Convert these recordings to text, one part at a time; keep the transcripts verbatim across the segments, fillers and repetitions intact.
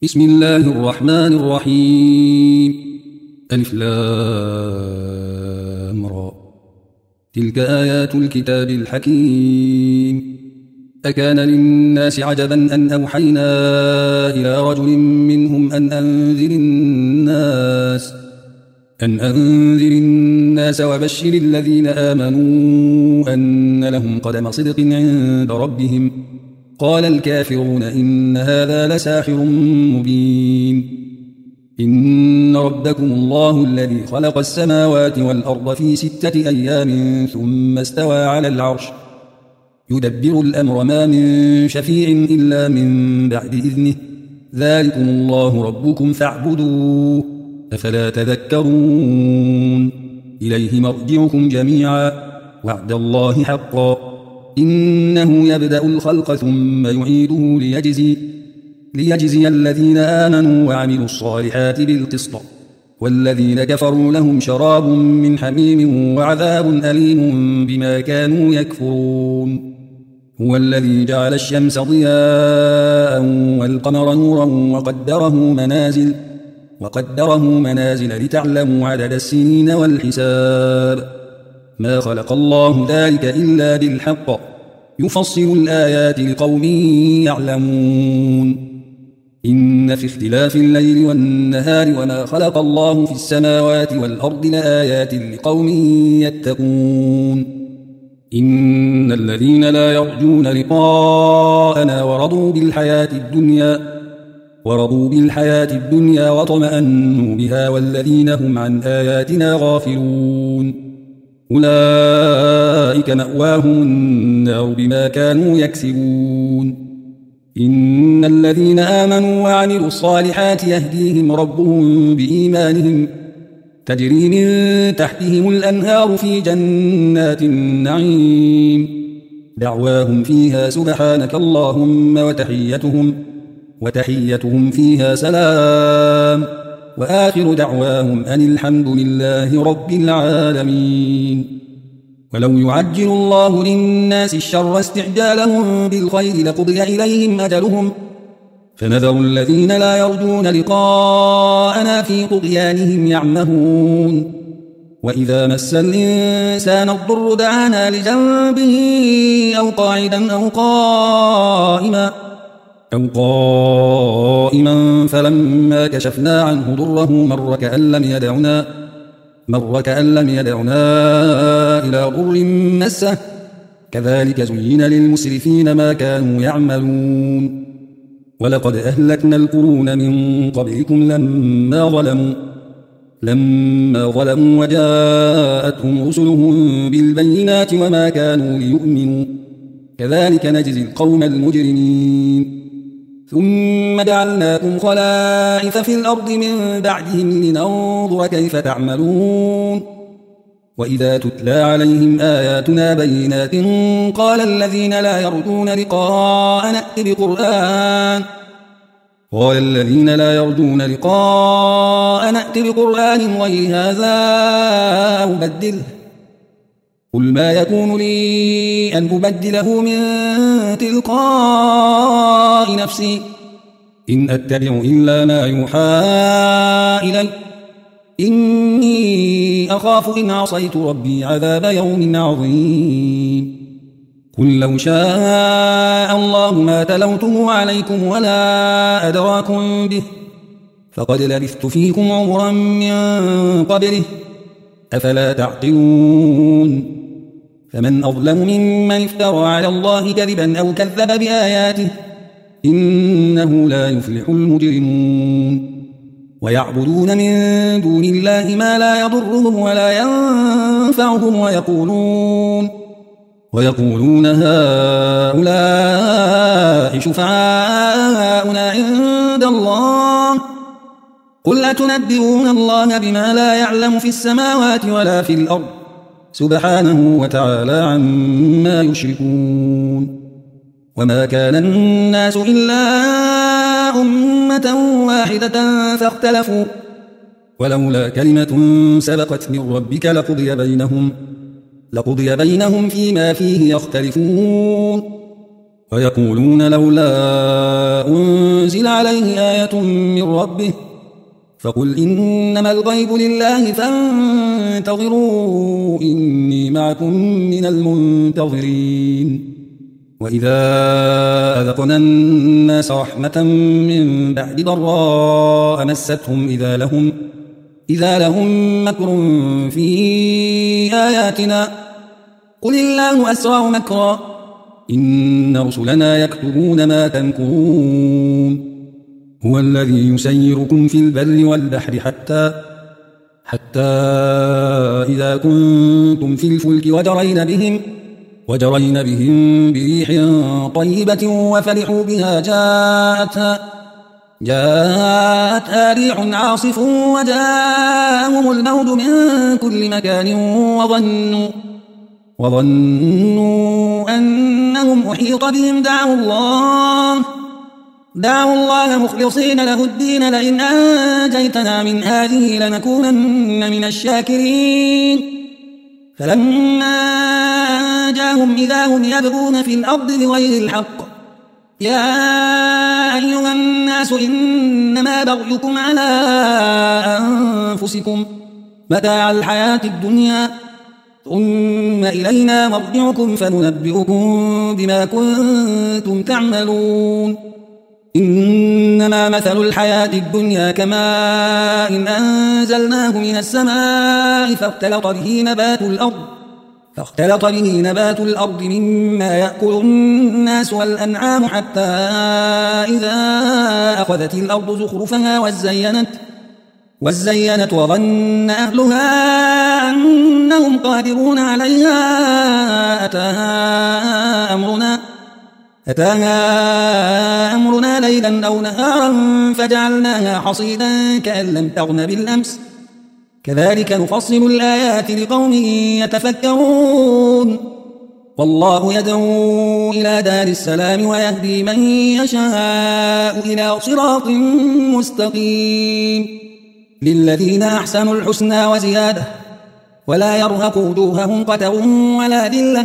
بسم الله الرحمن الرحيم. ألف لام را. تلك آيات الكتاب الحكيم. أكان للناس عجبا أن أوحينا إلى رجل منهم أن أنذر الناس أن أنذر الناس وبشر الذين آمنوا أن لهم قدم صدق عند ربهم. قال الكافرون إن هذا لساحر مبين. إن ربكم الله الذي خلق السماوات والأرض في ستة أيام ثم استوى على العرش يدبر الأمر ما من شفيع إلا من بعد إذنه ذلكم الله ربكم فاعبدوه أفلا تذكرون. إليه مرجعكم جميعا وعد الله حقا إنه يبدأ الخلق ثم يعيده ليجزي, ليجزي الذين آمنوا وعملوا الصالحات بالقسط والذين كفروا لهم شراب من حميم وعذاب أليم بما كانوا يكفرون. هو الذي جعل الشمس ضياء والقمر نورا وقدره منازل وقدره منازل لتعلموا عدد السنين والحساب. ما خلق الله ذلك إلا بالحق يفصل الآيات لقوم يعلمون. إن في اختلاف الليل والنهار وما خلق الله في السماوات والأرض لآيات لقوم يتقون. إن الذين لا يرجون لقاءنا ورضوا بالحياة الدنيا ورضوا بالحياة الدنيا واطمأنوا بها والذين هم عن آياتنا غافلون أولئك مأواهم النار بما كانوا يكسبون. إن الذين آمنوا وعملوا الصالحات يهديهم ربهم بإيمانهم تجري من تحتهم الأنهار في جنات النعيم دعواهم فيها سبحانك اللهم وتحيتهم, وتحيتهم فيها سلام وآخر دعواهم أن الحمد لله رب العالمين. ولو يعجل الله للناس الشر استعجالهم بالخير لقضي إليهم أجلهم فنذر الذين لا يرجون لقاءنا في طغيانهم يعمهون. وإذا مس الإنسان الضر دعانا لجنبه أو قاعدا أو قائما أو قائما فلما كشفنا عنه ضره مر كأن لم يدعنا مر كأن لم يدعنا إلى ضر مسه كذلك زين للمسرفين ما كانوا يعملون. ولقد أهلكنا القرون من قبلكم لما ظلموا لما ظلموا وجاءتهم رسلهم بالبينات وما كانوا ليؤمنوا كذلك نجزي القوم المجرمين. ثم جعلناكم خلائف في الأرض من بعدهم لننظر كيف تعملون. وإذا تتلى عليهم آياتنا بينات قال الذين لا يرجون لقاءنا ائت بقرآن قال الذين لا يرجون لقاءنا ائت بقرآن غير هذا أو بدله قل ما يكون لي أن أبدله من تلقاء نفسي إن أتبع إلا ما يوحى إلي إني أخاف إن عصيت ربي عذاب يوم عظيم. قل لو شاء الله ما تلوته عليكم ولا أدراكم به فقد لبثت فيكم عمرا من قبله أفلا تعقلون. فمن أظلم ممن افترى على الله كذبا أو كذب بآياته إنه لا يفلح المجرمون. ويعبدون من دون الله ما لا يضرهم ولا ينفعهم ويقولون ويقولون هؤلاء شفعاؤنا عند الله قل أتنبئون الله بما لا يعلم في السماوات ولا في الأرض سبحانه وتعالى عما يشركون. وما كان الناس إلا أمة واحدة فاختلفوا ولولا كلمة سبقت من ربك لقضي بينهم لقضي بينهم فيما فيه يختلفون. ويقولون لولا أنزل عليه آية من ربه فقل إنما الغيب لله فانتظروا إني معكم من المنتظرين. وإذا أذقنا الناس رحمة من بعد ضراء مستهم إذا لهم, إذا لهم مكر في آياتنا قل الله أسرع مكرا إن رسلنا يكتبون ما تمكرون. هو الذي يسيركم في البر والبحر حتى حتى إذا كنتم في الفلك وجرين بهم وجرين بهم بريح طيبة وفرحوا بها جاءتها جاءتها ريح عاصف وجاءهم الموت من كل مكان وظنوا وظنوا أنهم أحيط بهم دعوا الله دعوا الله مخلصين له الدين لئن أنجيتنا من هذه لنكونن من الشاكرين. فلما أنجاهم إذا هم يبغون في الأرض بغير الحق يا أيها الناس إنما بغيكم على أنفسكم متاع الحياة الدنيا ثم إلينا مرجعكم فننبئكم بما كنتم تعملون. إنما مثل الحياة الدنيا كماء إن أنزلناه من السماء فاختلط به نبات الأرض فاختلط به نبات الأرض مما يأكل الناس والأنعام حتى إذا أخذت الأرض زخرفها وزينت وزينت وظن أهلها أنهم قادرون عليها أتاها أمرنا أتاها أمرنا ليلا أو نهارا فجعلناها حصيدا كأن لم تغن بالأمس كذلك نفصل الآيات لقوم يتفكرون. والله يدعو إلى دار السلام ويهدي من يشاء إلى صراط مستقيم. للذين أحسنوا الحسنى وزيادة ولا يرهق وجوههم قتر ولا ذلة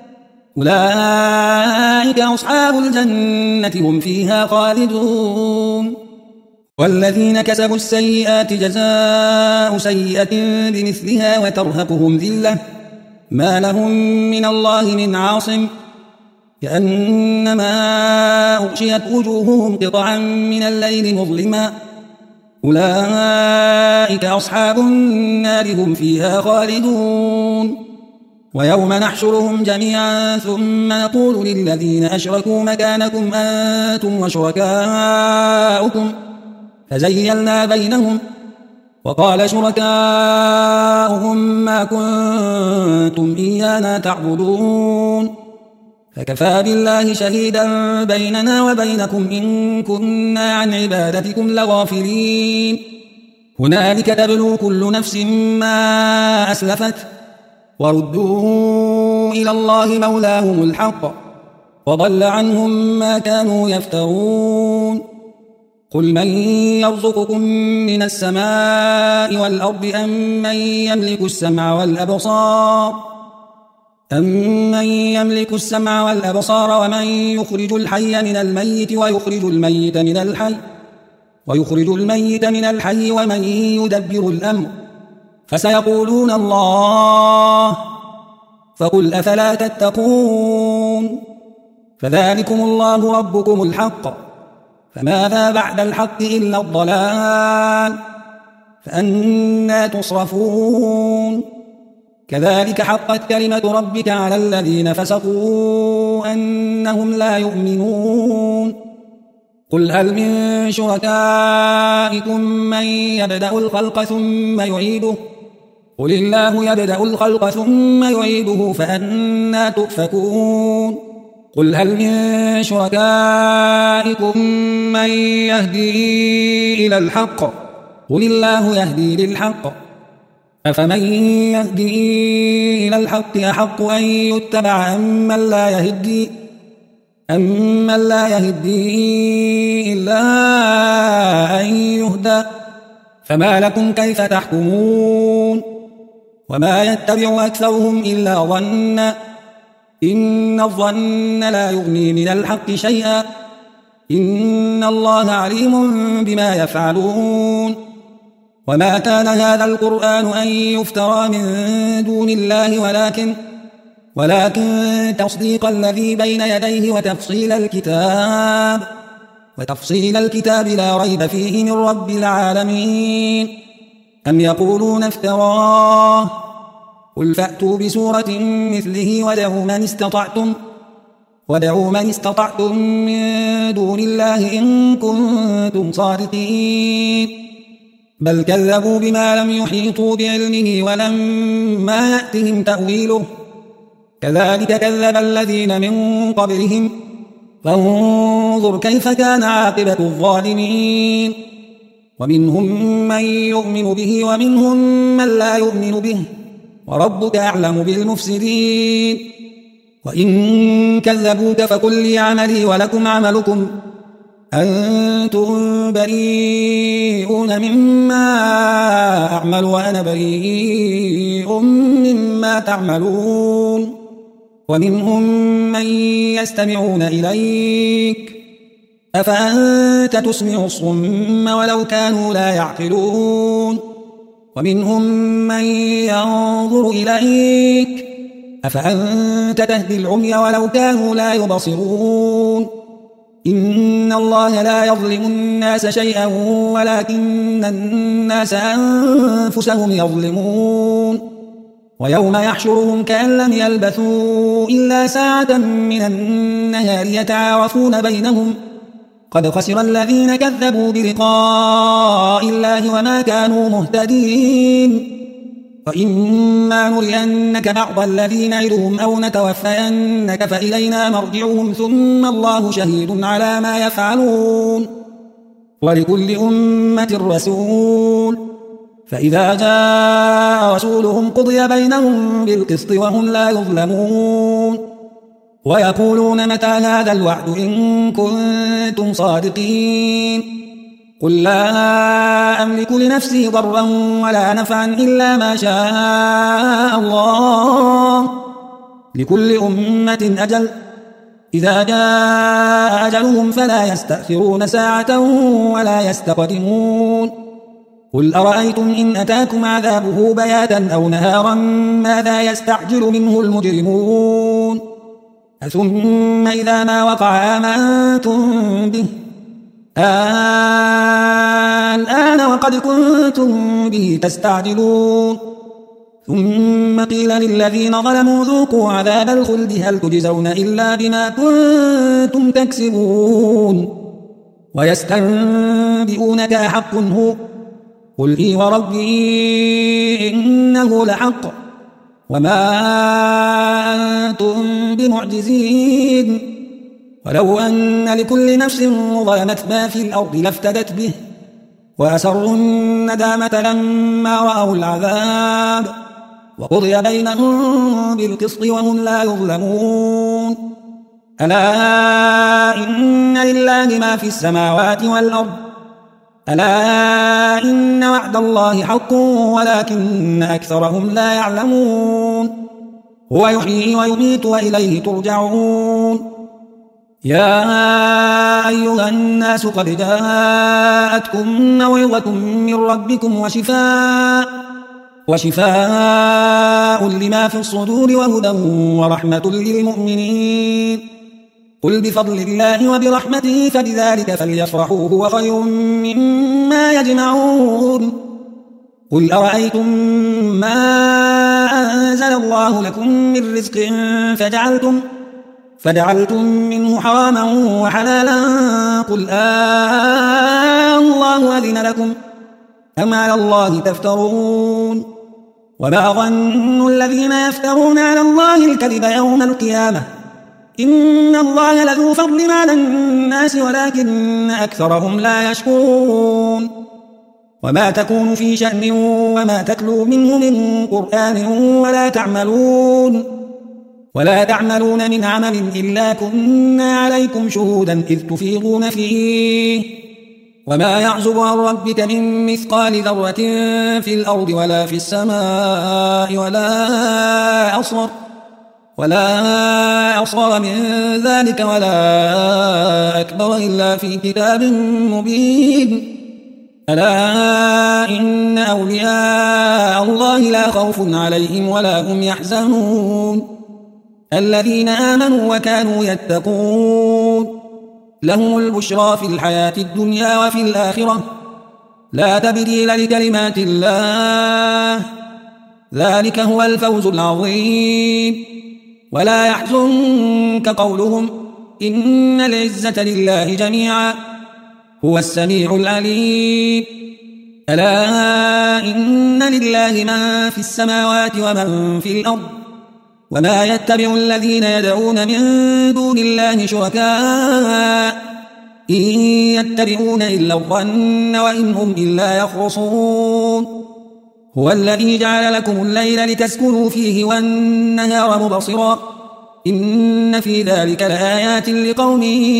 أولئك أصحاب الجنة هم فيها خالدون. والذين كسبوا السيئات جزاء سيئة بمثلها وترهقهم ذلة ما لهم من الله من عاصم كأنما أغشيت وجوههم قطعا من الليل مظلما أولئك أصحاب النار هم فيها خالدون. ويوم نحشرهم جميعا ثم نقول للذين أشركوا مكانكم أنتم وشركاؤكم فزيلنا بينهم وقال شركاؤهم ما كنتم إيانا تعبدون فكفى بالله شهيدا بيننا وبينكم إن كنا عن عبادتكم لغافلين. هنالك تبلو كل نفس ما أسلفت وردوا إلى الله مولاهم الحق وضل عنهم ما كانوا يفترون. قل من يرزقكم من السماء والأرض أم من يملك السمع والأبصار أمن يملك السمع والأبصار ومن يخرج الحي من الميت ويخرج الميت من الحي ويخرج الميت من الحي ومن يدبر الأمر فسيقولون الله فقل أفلا تتقون. فذلكم الله ربكم الحق فماذا بعد الحق إلا الضلال فأنى تصرفون. كذلك حقت كلمة ربك على الذين فسقوا أنهم لا يؤمنون. قل هل من شركائكم من يبدأ الخلق ثم يعيده قل الله يبدأ الخلق ثم يعيده فأنى تؤفكون. قل هل من شركائكم من يهدي إلى الحق قل الله يهدي للحق أفمن يهدي إلى الحق أحق أن يتبع أمن لا يهدي أمن لا يهدي إلا أن يهدى فما لكم كيف تحكمون. وما يتبع أكثرهم إلا ظنا إن الظن لا يغني من الحق شيئا إن الله عليم بما يفعلون وما كان هذا القرآن أن يفترى من دون الله ولكن ولكن تصديق الذي بين يديه وتفصيل الكتاب وتفصيل الكتاب لا ريب فيه من رب العالمين أم يقولون افتراه قل فأتوا بسورة مثله ودعوا من استطعتم ودعوا من استطعتم من دون الله إن كنتم صادقين بل كذبوا بما لم يحيطوا بعلمه ولما يأتهم تأويله كذلك كذب الذين من قبلهم فانظر كيف كان عاقبة الظالمين ومنهم من يؤمن به ومنهم من لا يؤمن به وربك أعلم بالمفسدين وإن كذبوك فقل لي عملي ولكم عملكم أنتم بريئون مما أعمل وأنا بريء مما تعملون ومنهم من يستمعون إليك أفأنت تسمع الصم ولو كانوا لا يعقلون ومنهم من ينظر إليك أفأنت تهدي العمي ولو كانوا لا يبصرون إن الله لا يظلم الناس شيئا ولكن الناس أنفسهم يظلمون ويوم يحشرهم كأن لم يلبثوا إلا ساعة من النهار يتعارفون بينهم قد خسر الذين كذبوا بلقاء الله وما كانوا مهتدين وإما نرينك بعض الذين نعدهم أو نتوفينك فإلينا مرجعهم ثم الله شهيد على ما يفعلون ولكل أمة رسول فإذا جاء رسولهم قضي بينهم بالقسط وهم لا يظلمون ويقولون متى هذا الوعد إن كنتم صادقين قل لا أملك لنفسي ضرا ولا نفعا إلا ما شاء الله لكل أمة أجل إذا جاء أجلهم فلا يستأخرون ساعة ولا يستقدمون قل أرأيتم إن أتاكم عذابه بياتا أو نهارا ماذا يستعجل منه المجرمون ثم إذا ما وقع آمنتم به الآن وقد كنتم به تستعجلون ثم قيل للذين ظلموا ذوقوا عذاب الخلد هل تجزون إلا بما كنتم تكسبون ويستنبئونك أحق هو قل إي وربي إنه لحق وما أنتم بمعجزين ولو أن لكل نفس ظلمت ما في الأرض لافتدت به وأسروا الندامة لما رأوا العذاب وقضي بينهم بالقسط وهم لا يظلمون ألا إن لله ما في السماوات والأرض ألا إن وعد الله حق ولكن أكثرهم لا يعلمون هو يحيي ويميت وإليه ترجعون يا أيها الناس قد جاءتكم موعظة من ربكم وشفاء وشفاء لما في الصدور وهدى ورحمة للمؤمنين قل بفضل الله وبرحمته فبذلك فليفرحوا هو خير مما يجمعون قل أرأيتم ما أنزل الله لكم من رزق فجعلتم فجعلتم منه حراما وحلالا قل آه الله أذن لكم أم على الله تفترون وما ظن الذين يفترون على الله الكذب يوم القيامة إن الله لذو فضل على الناس ولكن أكثرهم لا يشكرون وما تكون في شأن وما تتلو منه من قرآن ولا تعملون ولا تعملون من عمل إلا كنا عليكم شهودا إذ تفيضون فيه وما يعزب عن ربك من مثقال ذرة في الأرض ولا في السماء ولا أصغر ولا أصغر من ذلك ولا أكبر إلا في كتاب مبين. ألا إن أولياء الله لا خوف عليهم ولا هم يحزنون الذين آمنوا وكانوا يتقون لهم البشرى في الحياة الدنيا وفي الآخرة لا تبديل لكلمات الله ذلك هو الفوز العظيم. ولا يحزنك قولهم إن العزة لله جميعا هو السميع العليم. ألا إن لله من في السماوات ومن في الأرض وما يتبع الذين يدعون من دون الله شركاء إن يتبعون إلا الظن وإن هم إلا يخرصون. هو الذي جعل لكم الليل لتسكنوا فيه والنهار مبصرا إن في ذلك لآيات لقوم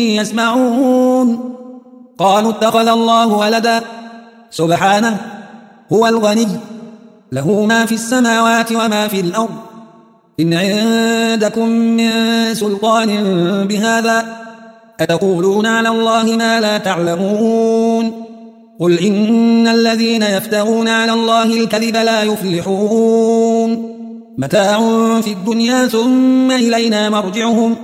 يسمعون. قالوا اتخذ الله ولدا سبحانه هو الغني له ما في السماوات وما في الأرض إن عندكم من سلطان بهذا أتقولون على الله ما لا تعلمون. قل إن الذين يفترون على الله الكذب لا يفلحون متاع في الدنيا ثم إلينا مرجعهم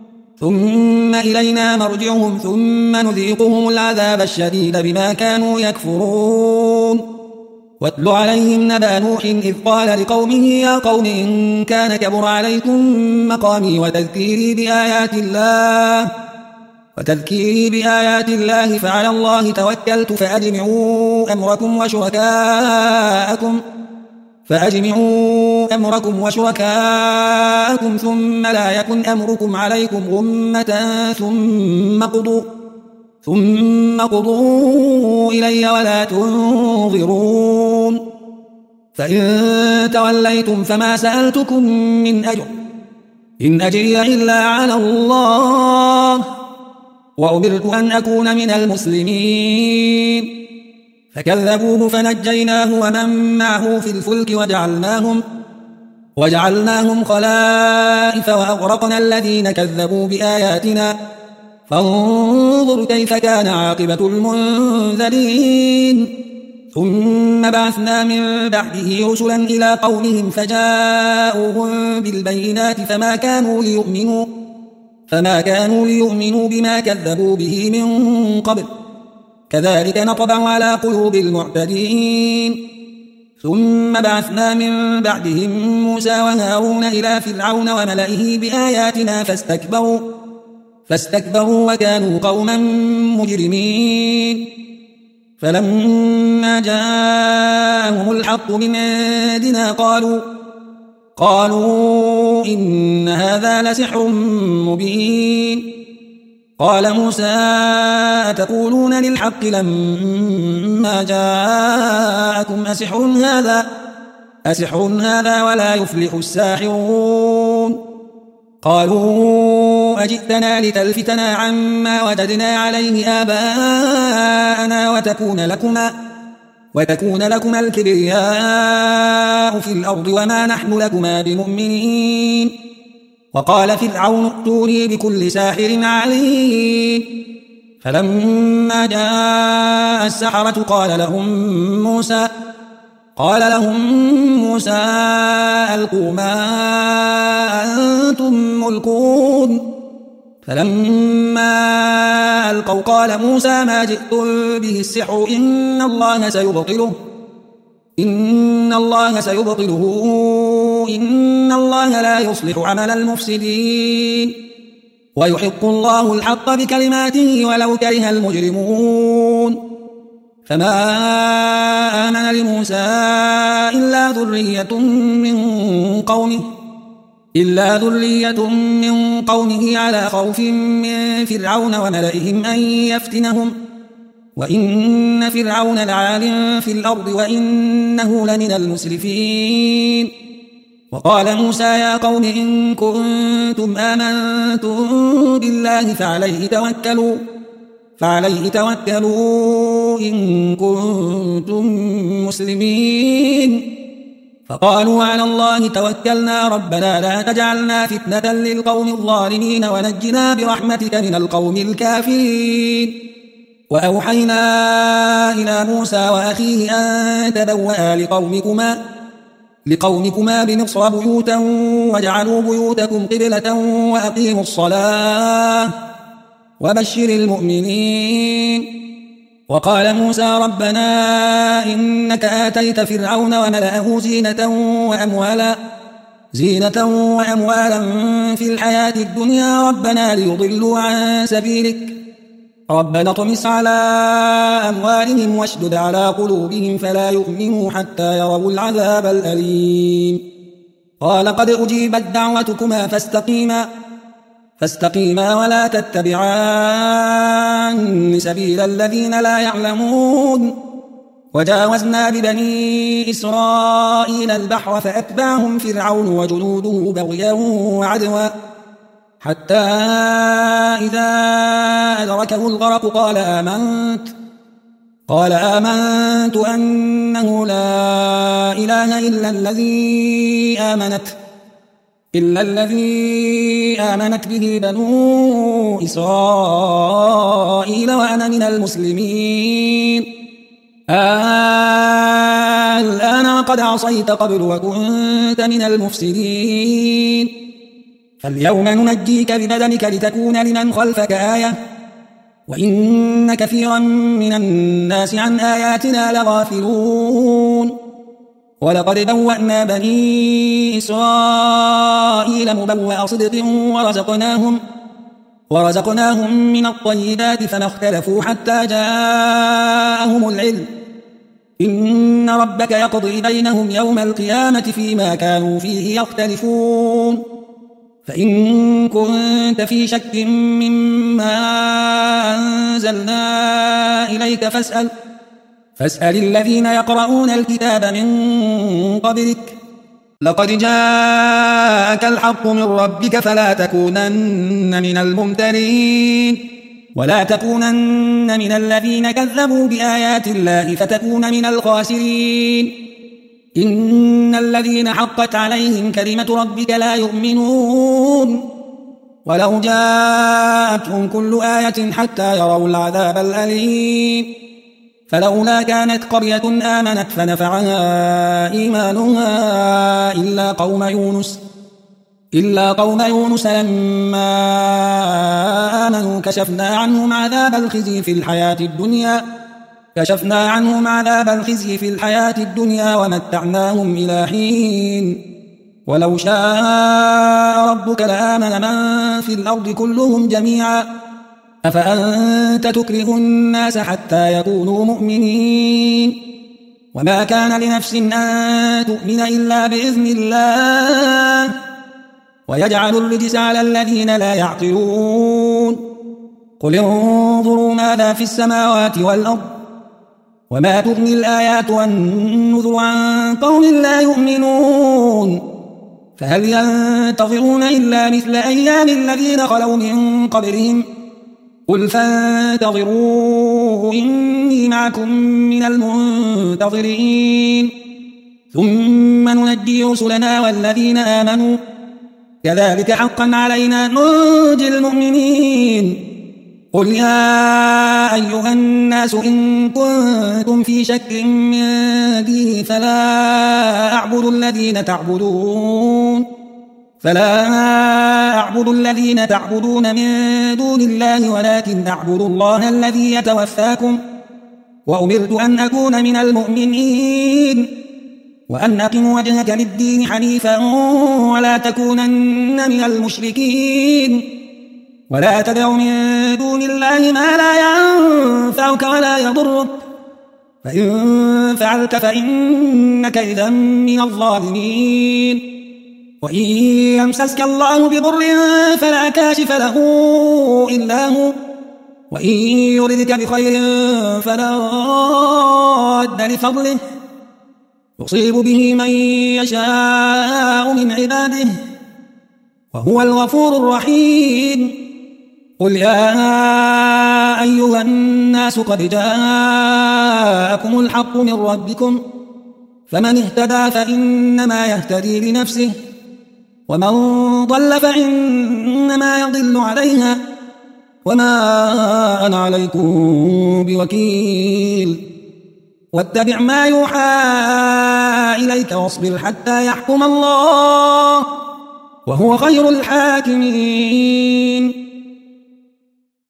ثم إلينا مرجعهم ثم نذيقهم العذاب الشديد بما كانوا يكفرون. واتل عليهم نبأ نوح إذ قال لقومه يا قوم إن كان كبر عليكم مقامي وتذكيري بآيات الله وتذكيري بآيات الله فعلى الله توكلت فأجمعوا أمركم وشركاءكم فأجمعوا أمركم وشركاءكم ثم لا يكن أمركم عليكم غمة ثم قضوا ثم قضوا إلي ولا تنظرون. فإن توليتم فما سألتكم من أجر إن أجري إلا على الله وأمرت أن أكون من المسلمين. فكذبوه فنجيناه ومن معه في الفلك وجعلناهم, وجعلناهم خلائف وأغرقنا الذين كذبوا بآياتنا فانظر كيف كان عاقبة المنذرين. ثم بعثنا من بعده رسلا إلى قومهم فجاءوهم بالبينات فما كانوا ليؤمنوا فما كانوا ليؤمنوا بما كذبوا به من قبل كذلك نطبع على قلوب المعتدين. ثم بعثنا من بعدهم موسى وهارون إلى فرعون وملئه بآياتنا فاستكبروا فاستكبروا وكانوا قوما مجرمين. فلما جاءهم الحق من عندنا قالوا قالوا إن هذا لسحر مبين. قال موسى أتقولون للحق لما جاءكم أسحر هذا أسحر هذا ولا يفلح الساحرون. قالوا أجئتنا لتلفتنا عما وجدنا عليه آباءنا وتكون لكما وتكون لكما الكبرياء في الأرض وما نحن لكما بمؤمنين. وقال فرعون ائتوني بكل ساحر عليم. فلما جاء السحرة قال لهم موسى قال لهم موسى ألقوا ما أنتم ملقون. فلما ألقوا قال موسى ما جئتم به السحر إن الله سيبطله إن الله سيبطله إن الله لا يصلح عمل المفسدين ويحق الله الحق بكلماته ولو كره المجرمون. فما آمن لموسى إلا ذرية من قومه إلا ذرية من قومه على خوف من فرعون وملئهم أن يفتنهم وإن فرعون لعال في الأرض وإنه لمن المسرفين. وقال موسى يا قوم إن كنتم آمنتم بالله فعليه توكلوا فعليه توكلوا إن كنتم مسلمين. فقالوا على الله توكلنا ربنا لا تجعلنا فتنة للقوم الظالمين ونجنا برحمتك من القوم الكافرين. وأوحينا إلى موسى وأخيه أن تبوأ لقومكما, لقومكما بمصر بيوتا واجعلوا بيوتكم قبلة وأقيموا الصلاة وبشر المؤمنين. وقال موسى ربنا إنك آتيت فرعون وملأه زينة وأموالا, زينة وأموالا في الحياة الدنيا ربنا ليضلوا عن سبيلك ربنا اطمس على أموالهم واشدد على قلوبهم فلا يؤمنوا حتى يروا العذاب الأليم. قال قد أجيبت دعوتكما فاستقيما فاستقيما ولا تتبعان سبيل الذين لا يعلمون. وجاوزنا ببني إسرائيل البحر فأتبعهم فرعون وجنوده بغيا وعدوا حتى إذا أدركه الغرق قال آمنت قال آمنت أنه لا إله إلا الذي آمنت إلا الذي آمنت به بنو إسرائيل وأنا من المسلمين. الآن قد عصيت قبل وكنت من المفسدين فاليوم ننجيك ببدنك لتكون لمن خلفك آية وإن كثيرا من الناس عن آياتنا لغافلون. ولقد بوأنا بني إسرائيل مبوأ صدق ورزقناهم, ورزقناهم من الطيبات فما اختلفوا حتى جاءهم العلم إن ربك يقضي بينهم يوم القيامة فيما كانوا فيه يختلفون. فإن كنت في شك مما أنزلنا إليك فاسأل فاسأل الذين يقرؤون الكتاب من قبلك لقد جاءك الحق من ربك فلا تكونن من الممترين ولا تكونن من الذين كذبوا بآيات الله فتكون من الخاسرين. إن الذين حقت عليهم كلمة ربك لا يؤمنون ولو جاءتهم كل آية حتى يروا العذاب الأليم. فلولا كانت قرية آمنت فنفعها إيمانها إلا قوم يونس إلا قوم يونس لما آمنوا كشفنا عنهم عذاب الخزي في الحياة الدنيا كشفنا عنهم عذاب الخزي في الحياة الدنيا ومتعناهم إلى حين. ولو شاء ربك لآمن من في الأرض كلهم جميعا أفأنت تكره الناس حتى يكونوا مؤمنين. وما كان لنفس أن تؤمن إلا بإذن الله ويجعل الرجس على الذين لا يعقلون. قل انظروا ماذا في السماوات والأرض وما تغني الآيات والنذر عن قوم لا يؤمنون. فهل ينتظرون إلا مثل أيام الذين خلوا من قبلهم قل فانتظروا إني معكم من المنتظرين ثم ننجي رسلنا والذين آمنوا كذلك حقا علينا ننجي المؤمنين. قل يا أيها الناس إن كنتم في شك من ديني فلا أعبد الذين تعبدون فلا أعبد الذين تعبدون من دون الله ولكن أعبد الله الذي يتوفاكم وأمرت أن أكون من المؤمنين وأن أقم وجهك للدين حنيفا ولا تكونن من المشركين ولا تدع من دون الله ما لا ينفعك ولا يضرك فإن فعلت فإنك إذا من الظالمين. وإن يمسسك الله بضر فلا كاشف له إلا هو وإن يردك بخير فلا راد لفضله يصيب به من يشاء من عباده وهو الغفور الرحيم. قل يا أيها الناس قد جاءكم الحق من ربكم فمن اهتدى فإنما يهتدي لنفسه ومن ضل فإنما يضل عليها وما أنا عليكم بوكيل واتبع ما يوحى إليك واصبر حتى يحكم الله وهو خير الحاكمين